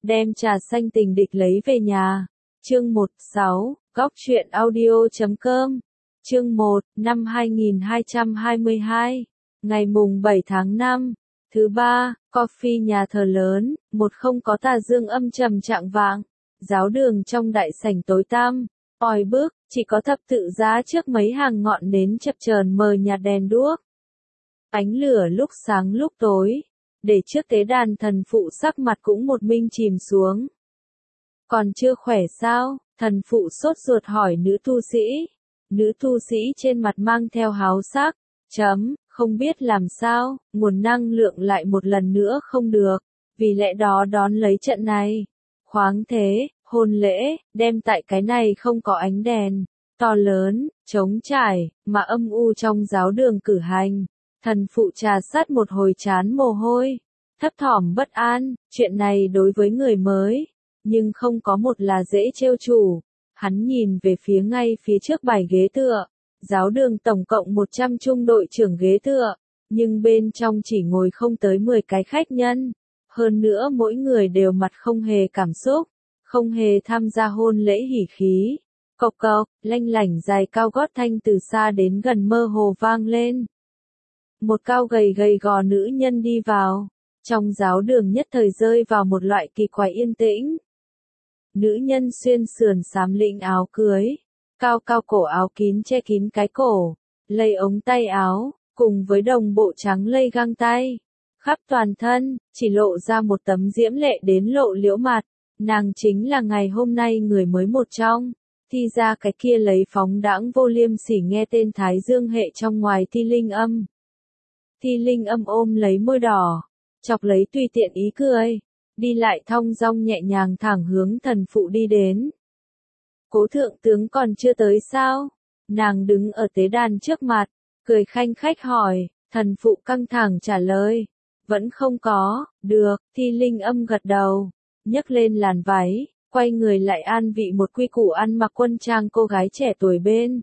đem trà xanh tình địch lấy về nhà. Chương 16, Góc truyện audio.com. Chương 1, năm 2222. Ngày mùng 7 tháng 5. Thứ ba, coffee nhà thờ lớn, một không có tà dương âm trầm trạng vạng. Giáo đường trong đại sảnh tối tăm, oi bức, chỉ có thập tự giá trước mấy hàng ngọn nến chập chờn mờ nhạt đèn đuốc. Ánh lửa lúc sáng lúc tối, để trước tế đàn thần phụ sắc mặt cũng một minh chìm xuống. Còn chưa khỏe sao? Thần phụ sốt ruột hỏi nữ tu sĩ. Nữ tu sĩ trên mặt mang theo háo sắc, không biết làm sao, nguồn năng lượng lại một lần nữa không được, vì lẽ đó đón lấy trận này. Khoáng thế, hôn lễ, đem tại cái này không có ánh đèn, to lớn, trống trải, mà âm u trong giáo đường cử hành. Thần phụ trà sát một hồi chán mồ hôi, thấp thỏm bất an, chuyện này đối với người mới, nhưng không có một là dễ trêu chủ. Hắn nhìn về phía ngay phía trước bài ghế tựa, giáo đường tổng cộng 100 trung đội trưởng ghế tựa, nhưng bên trong chỉ ngồi không tới 10 cái khách nhân. Hơn nữa mỗi người đều mặt không hề cảm xúc, không hề tham gia hôn lễ hỉ khí. Cộc cộc, lanh lảnh dài cao gót thanh từ xa đến gần mơ hồ vang lên. Một cao gầy gò nữ nhân đi vào, trong giáo đường nhất thời rơi vào một loại kỳ quái yên tĩnh. Nữ nhân xuyên sườn xám lĩnh áo cưới, cao cổ áo kín che kín cái cổ, lây ống tay áo, cùng với đồng bộ trắng lây găng tay. Khắp toàn thân, chỉ lộ ra một tấm diễm lệ đến lộ liễu mặt, nàng chính là ngày hôm nay người mới một trong. Thi ra cái kia lấy phóng đãng vô liêm sỉ nghe tên Thái Dương hệ trong ngoài Thi Linh Âm. Thi Linh Âm ôm lấy môi đỏ, chọc lấy tùy tiện ý cười, đi lại thong dong nhẹ nhàng thẳng hướng thần phụ đi đến. Cố thượng tướng còn chưa tới sao? Nàng đứng ở tế đàn trước mặt, cười khanh khách hỏi, thần phụ căng thẳng trả lời. Vẫn không có, được, Thi Linh Âm gật đầu, nhấc lên làn váy, quay người lại an vị một quy củ ăn mặc quân trang cô gái trẻ tuổi bên.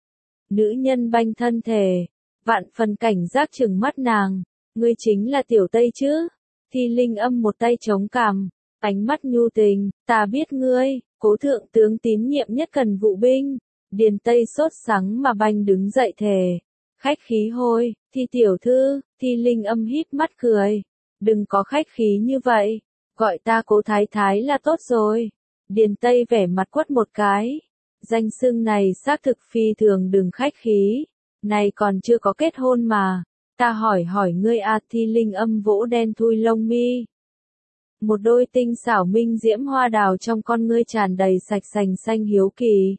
Nữ nhân banh thân thể, vạn phần cảnh giác trừng mắt nàng, ngươi chính là Tiểu Tây chứ? Thi Linh Âm một tay chống cằm, ánh mắt nhu tình, ta biết ngươi, cố thượng tướng tín nhiệm nhất Cần Vụ binh. Điền Tây sốt sắng mà banh đứng dậy thề. Khách khí hôi, Thi tiểu thư, Thi Linh Âm híp mắt cười. Đừng có khách khí như vậy, gọi ta cố thái thái là tốt rồi. Điền Tây vẻ mặt quất một cái. Danh xưng này xác thực phi thường đừng khách khí. Này còn chưa có kết hôn mà. Ta hỏi ngươi à, Thi Linh Âm vỗ đen thui lông mi. Một đôi tinh xảo minh diễm hoa đào trong con ngươi tràn đầy sạch sành xanh hiếu kỳ.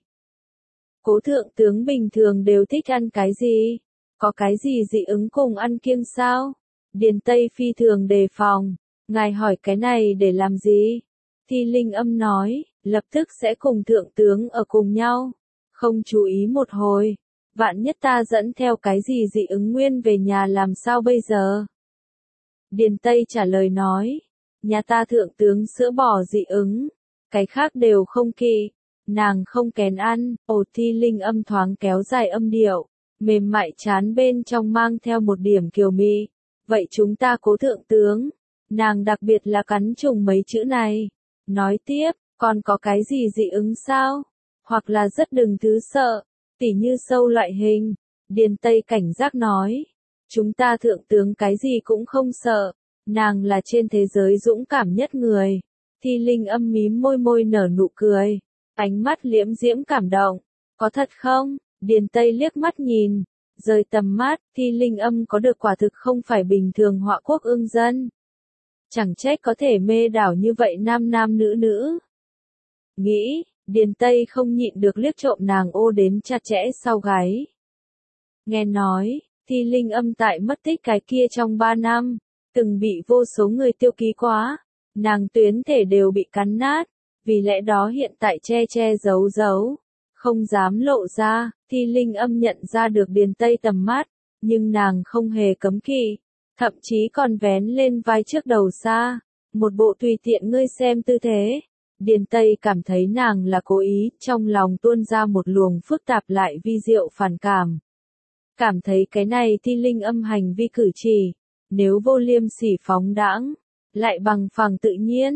Cố thượng tướng bình thường đều thích ăn cái gì? Có cái gì dị ứng cùng ăn kiêng sao? Điền Tây phi thường đề phòng. Ngài hỏi cái này để làm gì? Thi Linh Âm nói, lập tức sẽ cùng thượng tướng ở cùng nhau. Không chú ý một hồi. Vạn nhất ta dẫn theo cái gì dị ứng nguyên về nhà làm sao bây giờ? Điền Tây trả lời nói, nhà ta thượng tướng sữa bò dị ứng, cái khác đều không kỵ, nàng không kén ăn. Ồ, Thi Linh Âm thoáng kéo dài âm điệu, mềm mại chán bên trong mang theo một điểm kiều mị. Vậy chúng ta cố thượng tướng, nàng đặc biệt là cắn trùng mấy chữ này. Nói tiếp, còn có cái gì dị ứng sao? Hoặc là rất đừng thứ sợ, tỉ như sâu loại hình. Điền Tây cảnh giác nói, chúng ta thượng tướng cái gì cũng không sợ, nàng là trên thế giới dũng cảm nhất người. Thi Linh Âm mím môi nở nụ cười, ánh mắt liễm diễm cảm động. Có thật không? Điền Tây liếc mắt nhìn, rời tầm mắt, Thi Linh Âm có được quả thực không phải bình thường họa quốc ương dân. Chẳng trách có thể mê đảo như vậy nam nữ. Nghĩ, Điền Tây không nhịn được liếc trộm nàng ô đến chặt chẽ sau gáy. Nghe nói, Thi Linh Âm tại mất tích cái kia trong 3 năm, từng bị vô số người tiêu ký quá, nàng tuyến thể đều bị cắn nát, vì lẽ đó hiện tại che giấu, không dám lộ ra. Thi Linh Âm nhận ra được Điền Tây tầm mắt, nhưng nàng không hề cấm kỵ, thậm chí còn vén lên vai trước đầu xa, một bộ tùy tiện ngươi xem tư thế. Điền Tây cảm thấy nàng là cố ý, trong lòng tuôn ra một luồng phức tạp lại vi diệu phản cảm. Cảm thấy cái này Thi Linh Âm hành vi cử chỉ, nếu vô liêm sỉ phóng đãng, lại bằng phẳng tự nhiên,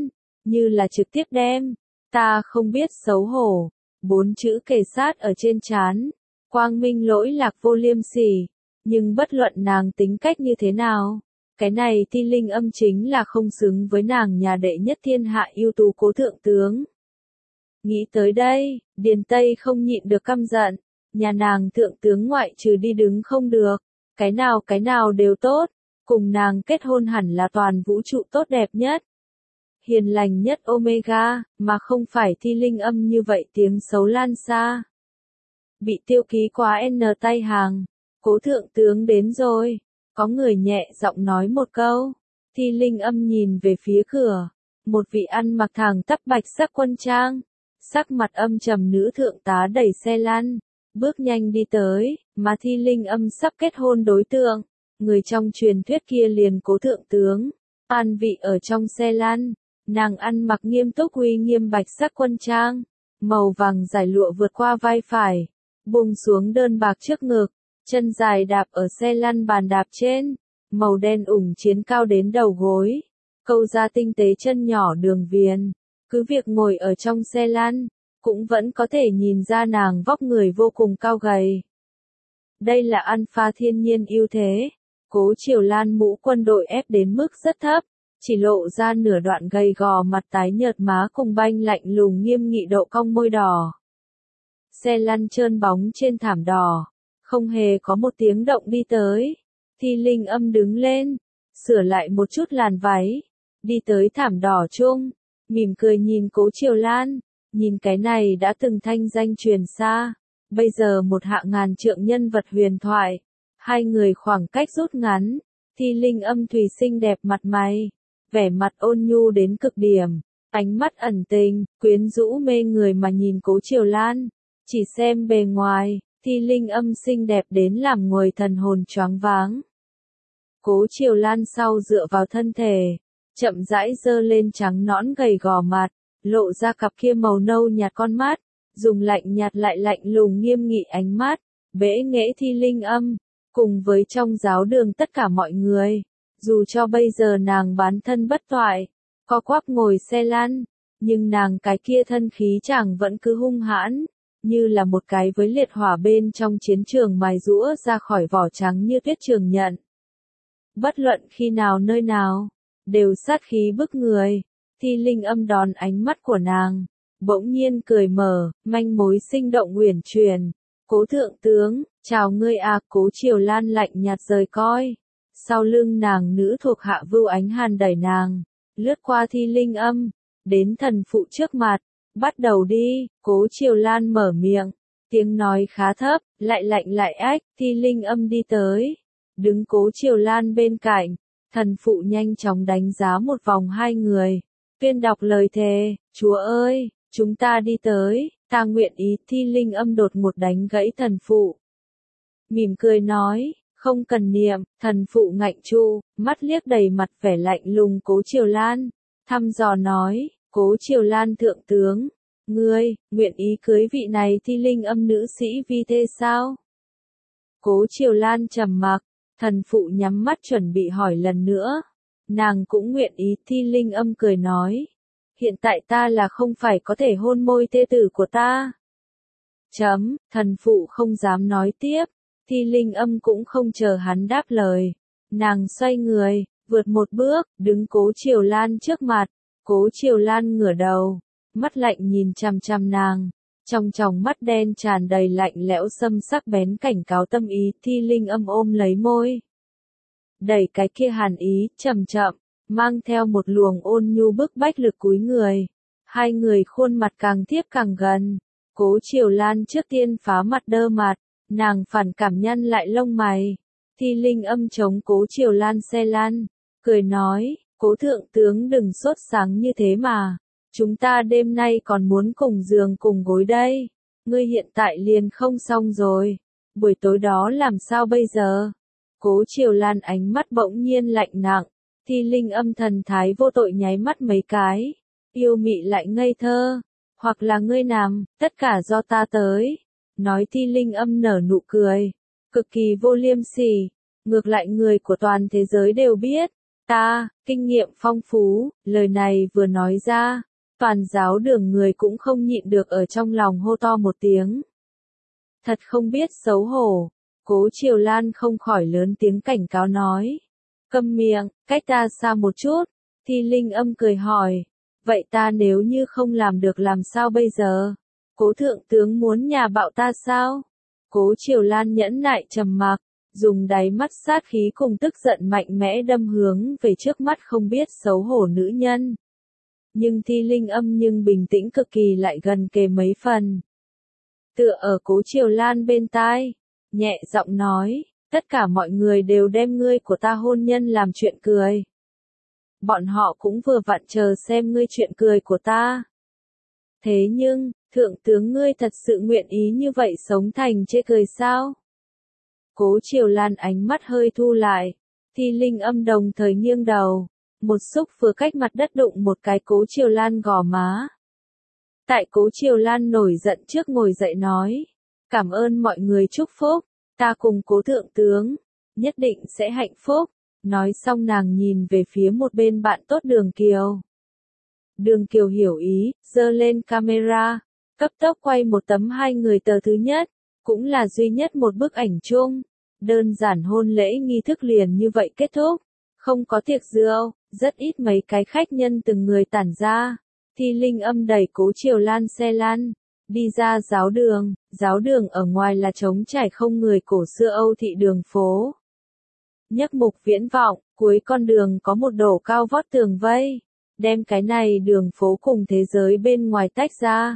như là trực tiếp đem, ta không biết xấu hổ, 4 chữ kề sát ở trên trán, quang minh lỗi lạc vô liêm sỉ, nhưng bất luận nàng tính cách như thế nào, cái này Thi Linh Âm chính là không xứng với nàng nhà đệ nhất thiên hạ ưu tú Cố thượng tướng. Nghĩ tới đây, Điền Tây không nhịn được căm giận, nhà nàng thượng tướng ngoại trừ đi đứng không được, cái nào đều tốt, cùng nàng kết hôn hẳn là toàn vũ trụ tốt đẹp nhất, hiền lành nhất Omega, mà không phải Thi Linh Âm như vậy tiếng xấu lan xa. Bị tiêu ký quá N tay hàng, Cố thượng tướng đến rồi, có người nhẹ giọng nói một câu, Thi Linh Âm nhìn về phía cửa, một vị ăn mặc thẳng tắp bạch sắc quân trang, sắc mặt âm trầm nữ thượng tá đẩy xe lăn, bước nhanh đi tới, mà Thi Linh Âm sắp kết hôn đối tượng, người trong truyền thuyết kia liền Cố thượng tướng, an vị ở trong xe lăn, nàng ăn mặc nghiêm túc uy nghiêm bạch sắc quân trang, màu vàng giải lụa vượt qua vai phải, buông xuống đơn bạc trước ngực, chân dài đạp ở xe lăn bàn đạp trên, màu đen ủng chiến cao đến đầu gối, câu ra tinh tế chân nhỏ đường viền, cứ việc ngồi ở trong xe lăn, cũng vẫn có thể nhìn ra nàng vóc người vô cùng cao gầy. Đây là alpha thiên nhiên ưu thế, Cố Triều Lan mũ quân đội ép đến mức rất thấp, chỉ lộ ra nửa đoạn gầy gò mặt tái nhợt má cùng banh lạnh lùng nghiêm nghị độ cong môi đỏ. Xe lăn trơn bóng trên thảm đỏ, không hề có một tiếng động đi tới. Thi Linh Âm đứng lên, sửa lại một chút làn váy, đi tới thảm đỏ chung, mỉm cười nhìn Cố Triều Lan, nhìn cái này đã từng thanh danh truyền xa, bây giờ một hạ ngàn trượng nhân vật huyền thoại. Hai người khoảng cách rút ngắn, Thi Linh Âm thủy xinh đẹp mặt mày, vẻ mặt ôn nhu đến cực điểm, ánh mắt ẩn tình, quyến rũ mê người mà nhìn Cố Triều Lan, chỉ xem bề ngoài, Thi Linh Âm xinh đẹp đến làm người thần hồn choáng váng. Cố Triều Lan sau dựa vào thân thể, chậm rãi giơ lên trắng nõn gầy gò mặt, lộ ra cặp kia màu nâu nhạt con mắt, dùng lạnh nhạt lại lạnh lùng nghiêm nghị ánh mắt, bẽ nghễ Thi Linh Âm, cùng với trong giáo đường tất cả mọi người. Dù cho bây giờ nàng bán thân bất toại, co quắp ngồi xe lăn, nhưng nàng cái kia thân khí chẳng vẫn cứ hung hãn, như là một cái với liệt hỏa bên trong chiến trường mài rũa ra khỏi vỏ trắng như tuyết trường nhận. Bất luận khi nào nơi nào, đều sát khí bức người. Thi Linh Âm đón ánh mắt của nàng, bỗng nhiên cười mở, manh mối sinh động uyển chuyển. Cố thượng tướng, chào ngươi à. Cố Triều Lan lạnh nhạt rời coi. Sau lưng nàng nữ thuộc hạ Vưu Ánh Hàn đẩy nàng, lướt qua Thi Linh Âm, đến thần phụ trước mặt, bắt đầu đi. Cố Triều Lan mở miệng, tiếng nói khá thấp, lại lạnh lại ách. Thi Linh Âm đi tới, đứng Cố Triều Lan bên cạnh, thần phụ nhanh chóng đánh giá một vòng hai người, tuyên đọc lời thề. Chúa ơi, chúng ta đi tới, ta nguyện ý. Thi Linh Âm đột ngột đánh gãy thần phụ, mỉm cười nói, không cần niệm. Thần phụ ngạnh chu, mắt liếc đầy mặt vẻ lạnh lùng Cố Triều Lan, thăm dò nói, Cố Triều Lan thượng tướng, ngươi, nguyện ý cưới vị này Thi Linh Âm nữ sĩ vi thê sao? Cố Triều Lan trầm mặc, thần phụ nhắm mắt chuẩn bị hỏi lần nữa, nàng cũng nguyện ý. Thi Linh Âm cười nói, hiện tại ta là không phải có thể hôn môi thê tử của ta. Thần phụ không dám nói tiếp. Thi Linh Âm cũng không chờ hắn đáp lời, nàng xoay người, vượt một bước, đứng Cố Triều Lan trước mặt. Cố Triều Lan ngửa đầu, mắt lạnh nhìn chằm chằm nàng, trong tròng mắt đen tràn đầy lạnh lẽo xâm sắc bén cảnh cáo tâm ý. Thi Linh Âm ôm lấy môi, đẩy cái kia hàn ý, chậm chậm, mang theo một luồng ôn nhu bức bách lực cúi người. Hai người khuôn mặt càng tiếp càng gần. Cố Triều Lan trước tiên phá mặt đơ mặt, nàng phản cảm nhăn lại lông mày. Thi Linh Âm chống Cố Triều Lan xe lăn, cười nói, Cố thượng tướng đừng sốt sáng như thế mà, chúng ta đêm nay còn muốn cùng giường cùng gối đây, ngươi hiện tại liền không xong rồi, buổi tối đó làm sao bây giờ? Cố Triều Lan ánh mắt bỗng nhiên lạnh nặng. Thi Linh Âm thần thái vô tội nháy mắt mấy cái, yêu mị lại ngây thơ, hoặc là ngươi nằm, tất cả do ta tới. Nói. Thi Linh Âm nở nụ cười, cực kỳ vô liêm sỉ, ngược lại người của toàn thế giới đều biết, Ta, kinh nghiệm phong phú, lời này vừa nói ra, toàn giáo đường người cũng không nhịn được ở trong lòng hô to một tiếng. Thật không biết xấu hổ, Cố Triều Lan không khỏi lớn tiếng cảnh cáo nói. Câm miệng, cách ta xa một chút, Thi Linh Âm cười hỏi. Vậy ta nếu như không làm được làm sao bây giờ? Cố thượng tướng muốn nhà bạo ta sao? Cố Triều Lan nhẫn nại trầm mặc, dùng đáy mắt sát khí cùng tức giận mạnh mẽ đâm hướng về trước mắt không biết xấu hổ nữ nhân. Nhưng Thi Linh Âm nhưng bình tĩnh cực kỳ lại gần kề mấy phần. Tựa ở Cố Triều Lan bên tai, nhẹ giọng nói, tất cả mọi người đều đem ngươi của ta hôn nhân làm chuyện cười. Bọn họ cũng vừa vặn chờ xem ngươi chuyện cười của ta. Thế nhưng, thượng tướng ngươi thật sự nguyện ý như vậy sống thành chê cười sao? Cố Triều Lan ánh mắt hơi thu lại, Thi Linh Âm đồng thời nghiêng đầu, một xúc vừa cách mặt đất đụng một cái Cố Triều Lan gò má. Tại Cố Triều Lan nổi giận trước ngồi dậy nói, cảm ơn mọi người chúc phúc, ta cùng Cố thượng tướng, nhất định sẽ hạnh phúc. Nói xong nàng nhìn về phía một bên bạn tốt Đường Kiều. Đường Kiều hiểu ý, giơ lên camera, cấp tốc quay một tấm hai người tờ thứ nhất, cũng là duy nhất một bức ảnh chung. Đơn giản hôn lễ nghi thức liền như vậy kết thúc, không có tiệc rượu, rất ít mấy cái khách nhân từng người tản ra. Thi Linh Âm đẩy Cố Triều Lan xe lăn, đi ra giáo đường ở ngoài là trống trải không người cổ xưa Âu thị đường phố. Nhấc mục viễn vọng, cuối con đường có một đổ cao vót tường vây, đem cái này đường phố cùng thế giới bên ngoài tách ra.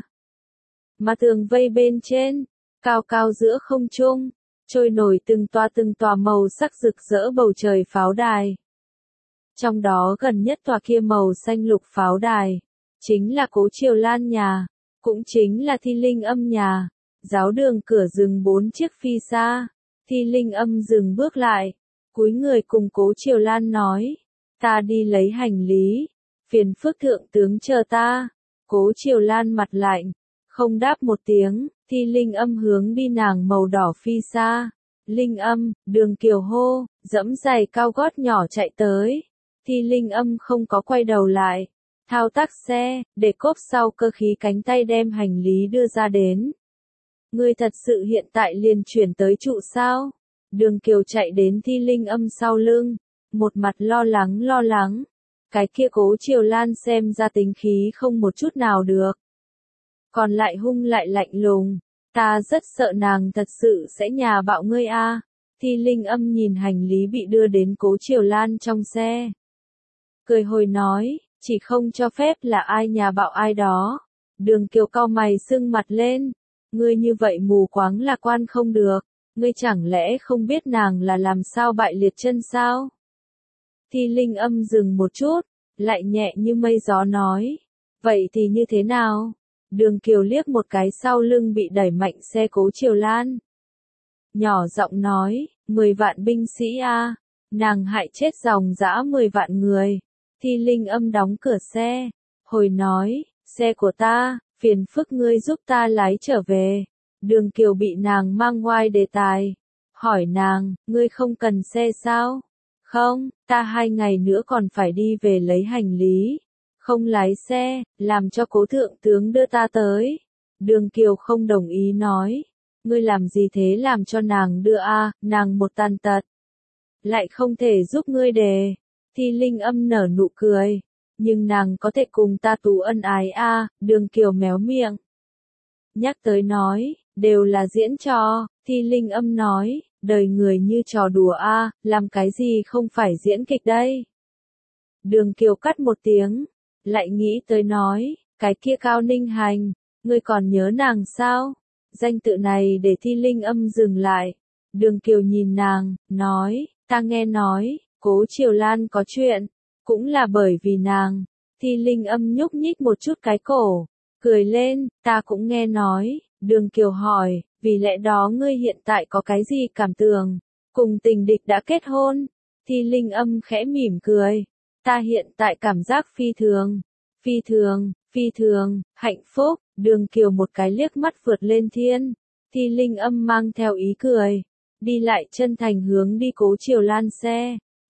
Mà tường vây bên trên, cao cao giữa không trung, trôi nổi từng tòa màu sắc rực rỡ bầu trời pháo đài. Trong đó gần nhất tòa kia màu xanh lục pháo đài, chính là Cố Triều Lan nhà, cũng chính là Thi Linh Âm nhà. Giáo đường cửa dừng 4 chiếc phi xa, Thi Linh Âm dừng bước lại, cúi người cùng Cố Triều Lan nói, ta đi lấy hành lý, phiền phức thượng tướng chờ ta. Cố Triều Lan mặt lạnh, không đáp một tiếng, Thi Linh Âm hướng đi nàng màu đỏ phi xa. Linh Âm, Đường Kiều hô, dẫm giày cao gót nhỏ chạy tới. Thi Linh Âm không có quay đầu lại, thao tác xe, để cốp sau cơ khí cánh tay đem hành lý đưa ra đến. Ngươi thật sự hiện tại liền chuyển tới trụ sao? Đường Kiều chạy đến Thi Linh Âm sau lưng, một mặt lo lắng. Cái kia Cố Triều Lan xem ra tính khí không một chút nào được. Còn lại hung lại lạnh lùng, ta rất sợ nàng thật sự sẽ nhà bạo ngươi a. Thi Linh Âm nhìn hành lý bị đưa đến Cố Triều Lan trong xe. Cười hồi nói, chỉ không cho phép là ai nhà bạo ai đó. Đường Kiều cau mày sưng mặt lên, ngươi như vậy mù quáng lạc quan không được. Ngươi chẳng lẽ không biết nàng là làm sao bại liệt chân sao? Thi Linh Âm dừng một chút, lại nhẹ như mây gió nói. Vậy thì như thế nào? Đường Kiều liếc một cái sau lưng bị đẩy mạnh xe Cố Triều Lan. Nhỏ giọng nói, 10 vạn binh sĩ a, nàng hại chết dòng dã 10 vạn người. Thi Linh Âm đóng cửa xe, hồi nói, xe của ta, phiền phức ngươi giúp ta lái trở về. Đường Kiều bị nàng mang ngoài đề tài, hỏi nàng, ngươi không cần xe sao? Không, ta 2 ngày nữa còn phải đi về lấy hành lý. Không lái xe, làm cho Cố thượng tướng đưa ta tới. Đường Kiều không đồng ý nói, ngươi làm gì thế làm cho nàng đưa a, nàng một tàn tật. Lại không thể giúp ngươi đề. Thi Linh Âm nở nụ cười, nhưng nàng có thể cùng ta tú ân ái a. Đường Kiều méo miệng. Nhắc tới nói, đều là diễn trò. Thi Linh Âm nói, đời người như trò đùa a, làm cái gì không phải diễn kịch đây. Đường Kiều cắt một tiếng, lại nghĩ tới nói, cái kia Cao Ninh Hành, ngươi còn nhớ nàng sao? Danh tự này để Thi Linh Âm dừng lại. Đường Kiều nhìn nàng, nói, ta nghe nói, Cố Triều Lan có chuyện, cũng là bởi vì nàng. Thi Linh Âm nhúc nhích một chút cái cổ, cười lên, ta cũng nghe nói. Đường Kiều hỏi, vì lẽ đó ngươi hiện tại có cái gì cảm tưởng? Cùng tình địch đã kết hôn? Thi Linh Âm khẽ mỉm cười, ta hiện tại cảm giác phi thường, hạnh phúc. Đường Kiều một cái liếc mắt vượt lên thiên. Thi Linh Âm mang theo ý cười, đi lại chân thành hướng đi Cố Triều Lan xe.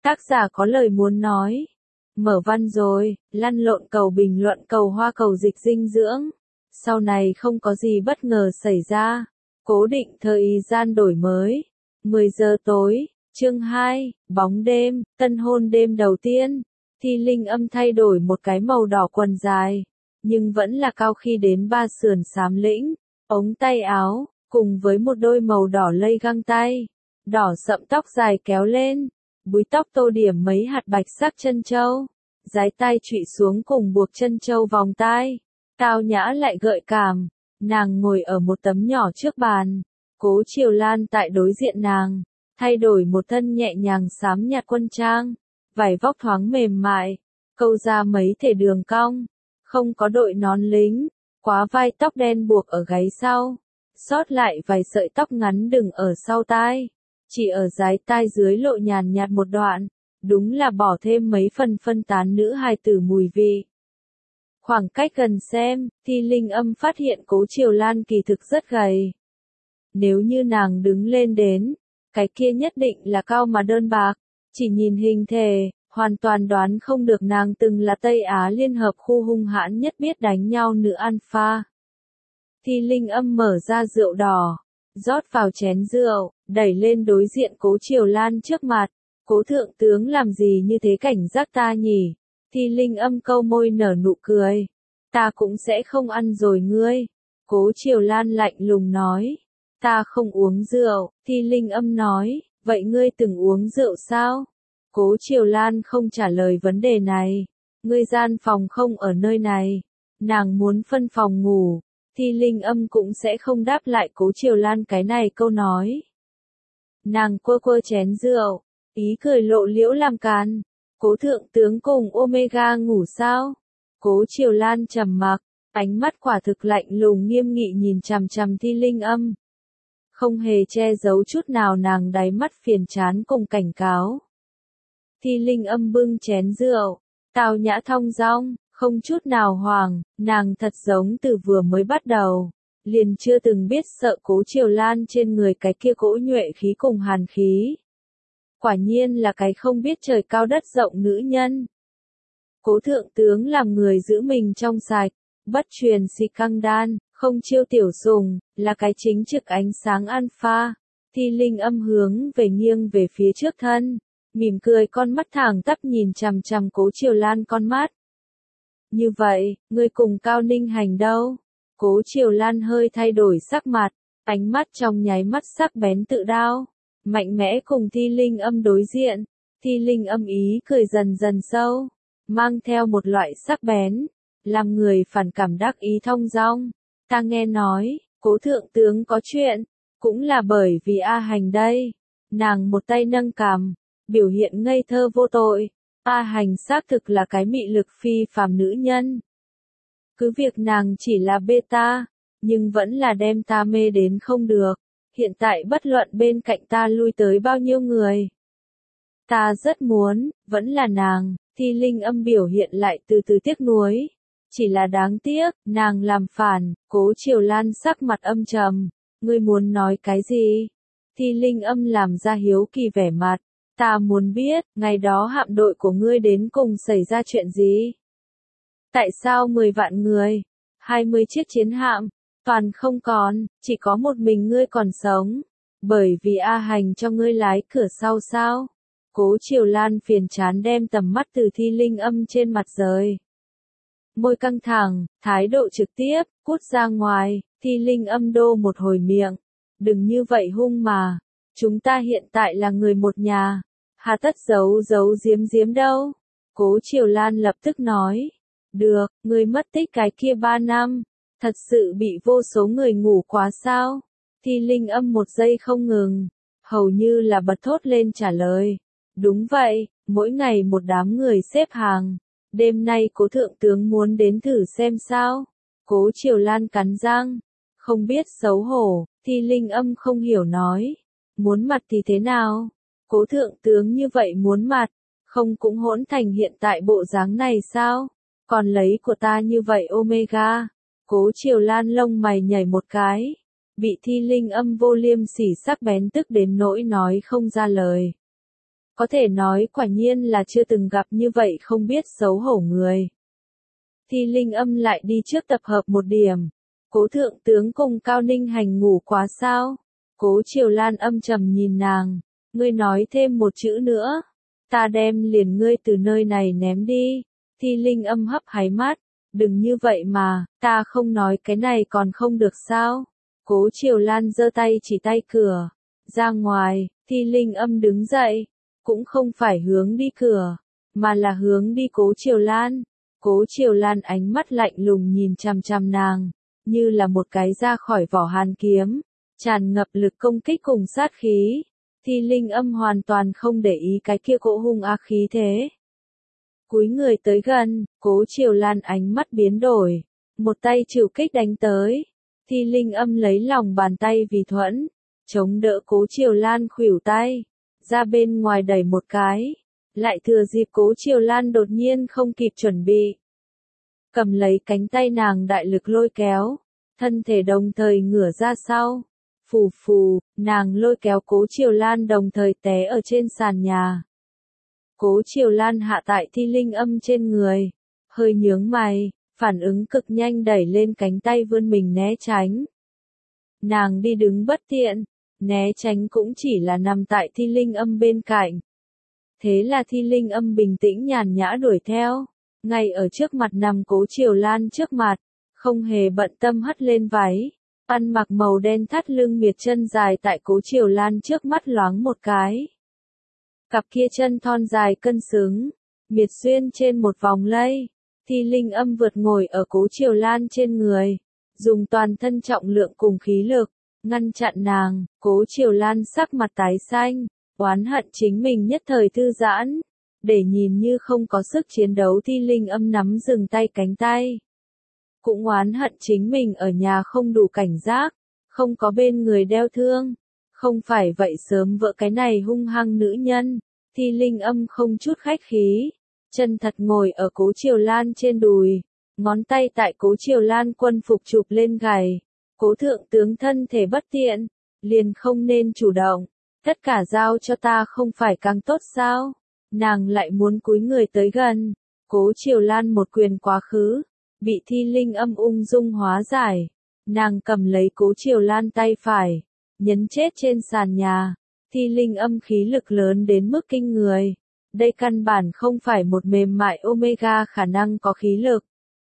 Tác giả có lời muốn nói. Mở văn rồi, lăn lộn cầu bình luận cầu hoa cầu dịch dinh dưỡng. Sau này không có gì bất ngờ xảy ra. Cố định thời gian đổi mới. 10 giờ tối, chương 2, bóng đêm, tân hôn đêm đầu tiên. Thi Linh Âm thay đổi một cái màu đỏ quần dài, nhưng vẫn là cao khi đến ba sườn xám lĩnh, ống tay áo, cùng với một đôi màu đỏ lây găng tay. Đỏ sậm tóc dài kéo lên, búi tóc tô điểm mấy hạt bạch sắc chân châu, dái tai trụy xuống cùng buộc chân châu vòng tai, tao nhã lại gợi cảm. Nàng ngồi ở một tấm nhỏ trước bàn, Cố Triều Lan tại đối diện nàng, thay đổi một thân nhẹ nhàng xám nhạt quân trang, vải vóc thoáng mềm mại, câu ra mấy thể đường cong, không có đội nón lính, quá vai tóc đen buộc ở gáy sau, sót lại vài sợi tóc ngắn đừng ở sau tai, chỉ ở dái tai dưới lộ nhàn nhạt một đoạn, đúng là bỏ thêm mấy phần phân tán nữ hài tử mùi vị. Khoảng cách gần xem, Thi Linh Âm phát hiện Cố Triều Lan kỳ thực rất gầy. Nếu như nàng đứng lên đến, cái kia nhất định là cao mà đơn bạc, chỉ nhìn hình thể, hoàn toàn đoán không được nàng từng là Tây Á Liên Hợp khu hung hãn nhất biết đánh nhau nữ alpha. Thi Linh Âm mở ra rượu đỏ, rót vào chén rượu, đẩy lên đối diện Cố Triều Lan trước mặt. Cố thượng tướng làm gì như thế cảnh giác ta nhỉ? Thi Linh Âm câu môi nở nụ cười. Ta cũng sẽ không ăn rồi ngươi. Cố Triều Lan lạnh lùng nói. Ta không uống rượu, Thi Linh Âm nói. Vậy ngươi từng uống rượu sao? Cố Triều Lan không trả lời vấn đề này. Ngươi gian phòng không ở nơi này. Nàng muốn phân phòng ngủ. Thi Linh Âm cũng sẽ không đáp lại Cố Triều Lan cái này câu nói. Nàng quơ quơ chén rượu, ý cười lộ liễu làm càn. Cố thượng tướng cùng Omega ngủ sao? Cố Triều Lan trầm mặc, ánh mắt quả thực lạnh lùng nghiêm nghị nhìn chằm chằm Thi Linh Âm. Không hề che giấu chút nào nàng đáy mắt phiền chán cùng cảnh cáo. Thi Linh Âm bưng chén rượu, tao nhã thong dong, không chút nào hoảng, nàng thật giống từ vừa mới bắt đầu, liền chưa từng biết sợ Cố Triều Lan trên người cái kia cỗ nhuệ khí cùng hàn khí. Quả nhiên là cái không biết trời cao đất rộng nữ nhân. Cố thượng tướng làm người giữ mình trong sạch, bất truyền si căng đan, không chiêu tiểu sùng, là cái chính trực ánh sáng alpha. Thi Linh Âm hướng về nghiêng về phía trước thân, mỉm cười con mắt thẳng tắp nhìn chằm chằm Cố Triều Lan con mắt. Như vậy, ngươi cùng Cao Ninh Hành đâu? Cố Triều Lan hơi thay đổi sắc mặt, ánh mắt trong nháy mắt sắc bén tự đao. Mạnh mẽ cùng Thi Linh Âm đối diện, Thi Linh Âm ý cười dần dần sâu, mang theo một loại sắc bén, làm người phản cảm đắc ý thong dong. Ta nghe nói, Cố thượng tướng có chuyện, cũng là bởi vì A Hành đây. Nàng một tay nâng cằm, biểu hiện ngây thơ vô tội. A Hành xác thực là cái mị lực phi phàm nữ nhân. Cứ việc nàng chỉ là beta, nhưng vẫn là đem ta mê đến không được. Hiện tại bất luận bên cạnh ta lui tới bao nhiêu người. Ta rất muốn, vẫn là nàng. Thi Linh Âm biểu hiện lại từ từ tiếc nuối. Chỉ là đáng tiếc, nàng làm phản. Cố Triều Lan sắc mặt âm trầm. Ngươi muốn nói cái gì? Thi Linh Âm làm ra hiếu kỳ vẻ mặt. Ta muốn biết, ngày đó hạm đội của ngươi đến cùng xảy ra chuyện gì? Tại sao 10 vạn người, 20 chiếc chiến hạm, toàn không còn, chỉ có một mình ngươi còn sống? Bởi vì A Hành cho ngươi lái cửa sau sao? Cố Triều Lan phiền chán đem tầm mắt từ Thi Linh Âm trên mặt rời. Môi căng thẳng, thái độ trực tiếp, cút ra ngoài. Thi Linh Âm đô một hồi miệng. Đừng như vậy hung mà. Chúng ta hiện tại là người một nhà. Hà tất giấu giếm đâu. Cố Triều Lan lập tức nói. Được, ngươi mất tích cái kia 3 năm. Thật sự bị vô số người ngủ quá sao? Thi Linh Âm một giây không ngừng. Hầu như là bật thốt lên trả lời. Đúng vậy, mỗi ngày một đám người xếp hàng. Đêm nay Cố thượng tướng muốn đến thử xem sao? Cố Triều Lan cắn răng. Không biết xấu hổ, Thi Linh Âm không hiểu nói. Muốn mặt thì thế nào? Cố thượng tướng như vậy muốn mặt, không cũng hỗn thành hiện tại bộ dáng này sao? Còn lấy của ta như vậy Omega. Cố Triều Lan lông mày nhảy một cái. Bị Thi Linh Âm vô liêm sỉ sắc bén tức đến nỗi nói không ra lời. Có thể nói quả nhiên là chưa từng gặp như vậy không biết xấu hổ người. Thi Linh Âm lại đi trước tập hợp một điểm. Cố thượng tướng cùng Cao Ninh Hành ngủ quá sao? Cố Triều Lan âm trầm nhìn nàng. Ngươi nói thêm một chữ nữa. Ta đem liền ngươi từ nơi này ném đi. Thi Linh Âm hấp háy mắt. Đừng như vậy mà, ta không nói cái này còn không được sao? Cố Triều Lan giơ tay chỉ tay cửa. Ra ngoài, Thi Linh Âm đứng dậy. Cũng không phải hướng đi cửa, mà là hướng đi Cố Triều Lan. Cố Triều Lan ánh mắt lạnh lùng nhìn chằm chằm nàng, như là một cái ra khỏi vỏ hàn kiếm, tràn ngập lực công kích cùng sát khí. Thi Linh Âm hoàn toàn không để ý cái kia cỗ hung ác khí thế. Cúi người tới gần, Cố Triều Lan ánh mắt biến đổi, một tay trừ kích đánh tới. Thi Linh Âm lấy lòng bàn tay vì thuẫn, chống đỡ Cố Triều Lan khuỷu tay, ra bên ngoài đẩy một cái. Lại thừa dịp Cố Triều Lan đột nhiên không kịp chuẩn bị, cầm lấy cánh tay nàng đại lực lôi kéo, thân thể đồng thời ngửa ra sau. Phù phù, nàng lôi kéo Cố Triều Lan đồng thời té ở trên sàn nhà. Cố Triều Lan hạ tại Thi Linh Âm trên người, hơi nhướng mày, phản ứng cực nhanh đẩy lên cánh tay vươn mình né tránh. Nàng đi đứng bất tiện, né tránh cũng chỉ là nằm tại Thi Linh Âm bên cạnh. Thế là Thi Linh Âm bình tĩnh nhàn nhã đuổi theo, ngay ở trước mặt nằm Cố Triều Lan trước mặt, không hề bận tâm hất lên váy, ăn mặc màu đen thắt lưng miệt chân dài tại Cố Triều Lan trước mắt loáng một cái. Cặp kia chân thon dài cân xứng, miệt xuyên trên một vòng lây. Thi Linh Âm vượt ngồi ở Cố Triều Lan trên người, dùng toàn thân trọng lượng cùng khí lực, ngăn chặn nàng. Cố Triều Lan sắc mặt tái xanh, oán hận chính mình nhất thời thư giãn, để nhìn như không có sức chiến đấu. Thi Linh Âm nắm dừng tay cánh tay. Cũng oán hận chính mình ở nhà không đủ cảnh giác, không có bên người đeo thương. Không phải vậy sớm vợ cái này hung hăng nữ nhân. Thi Linh Âm không chút khách khí, chân thật ngồi ở Cố Triều Lan trên đùi, ngón tay tại Cố Triều Lan quân phục chụp lên gầy. Cố thượng tướng thân thể bất tiện, liền không nên chủ động, tất cả giao cho ta không phải càng tốt sao? Nàng lại muốn cúi người tới gần. Cố Triều Lan một quyền quá khứ, bị Thi Linh Âm ung dung hóa giải. Nàng cầm lấy Cố Triều Lan tay phải, nhấn chết trên sàn nhà. Thi Linh Âm khí lực lớn đến mức kinh người. Đây căn bản không phải một mềm mại Omega khả năng có khí lực.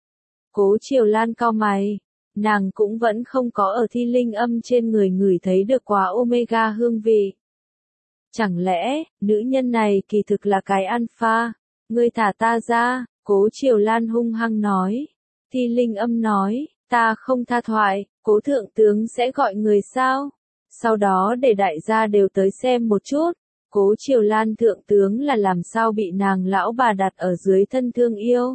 Cố Triều Lan cau mày, nàng cũng vẫn không có ở Thi Linh Âm trên người ngửi thấy được quá Omega hương vị. Chẳng lẽ, nữ nhân này kỳ thực là cái alpha? Ngươi thả ta ra, Cố Triều Lan hung hăng nói. Thi Linh Âm nói, ta không tha thoại, Cố thượng tướng sẽ gọi người sao? Sau đó để đại gia đều tới xem một chút. Cố Triều Lan thượng tướng là làm sao bị nàng lão bà đặt ở dưới thân thương yêu.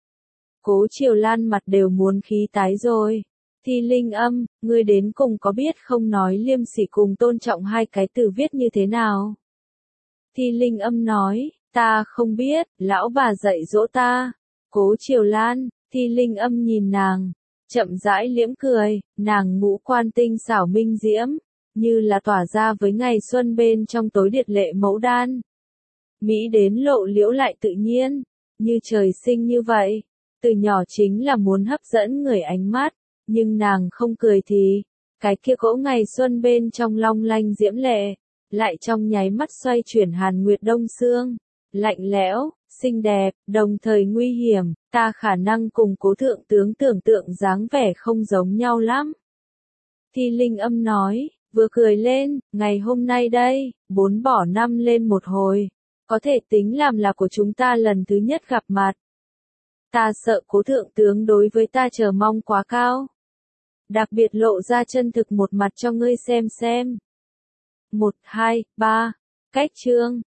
Cố Triều Lan mặt đều muốn khí tái rồi. Thi Linh Âm, ngươi đến cùng có biết không nói liêm sỉ cùng tôn trọng hai cái từ viết như thế nào? Thi Linh Âm nói, ta không biết, lão bà dạy dỗ ta. Cố Triều Lan, Thi Linh Âm nhìn nàng, chậm rãi liễm cười, nàng ngũ quan tinh xảo minh diễm, như là tỏa ra với ngày xuân bên trong tối điệt lệ mẫu đan. Mỹ đến lộ liễu lại tự nhiên, như trời sinh như vậy. Từ nhỏ chính là muốn hấp dẫn người ánh mắt, nhưng nàng không cười thì, cái kia cỗ ngày xuân bên trong long lanh diễm lệ, lại trong nháy mắt xoay chuyển hàn nguyệt đông sương, lạnh lẽo, xinh đẹp, đồng thời nguy hiểm. Ta khả năng cùng Cố thượng tướng tưởng tượng dáng vẻ không giống nhau lắm. Thi Linh Âm nói, vừa cười lên, ngày hôm nay đây, 4 bỏ 5 lên một hồi, có thể tính làm là của chúng ta lần thứ nhất gặp mặt. Ta sợ Cố thượng tướng đối với ta chờ mong quá cao. Đặc biệt lộ ra chân thực một mặt cho ngươi xem. 1, 2, 3, cách chương.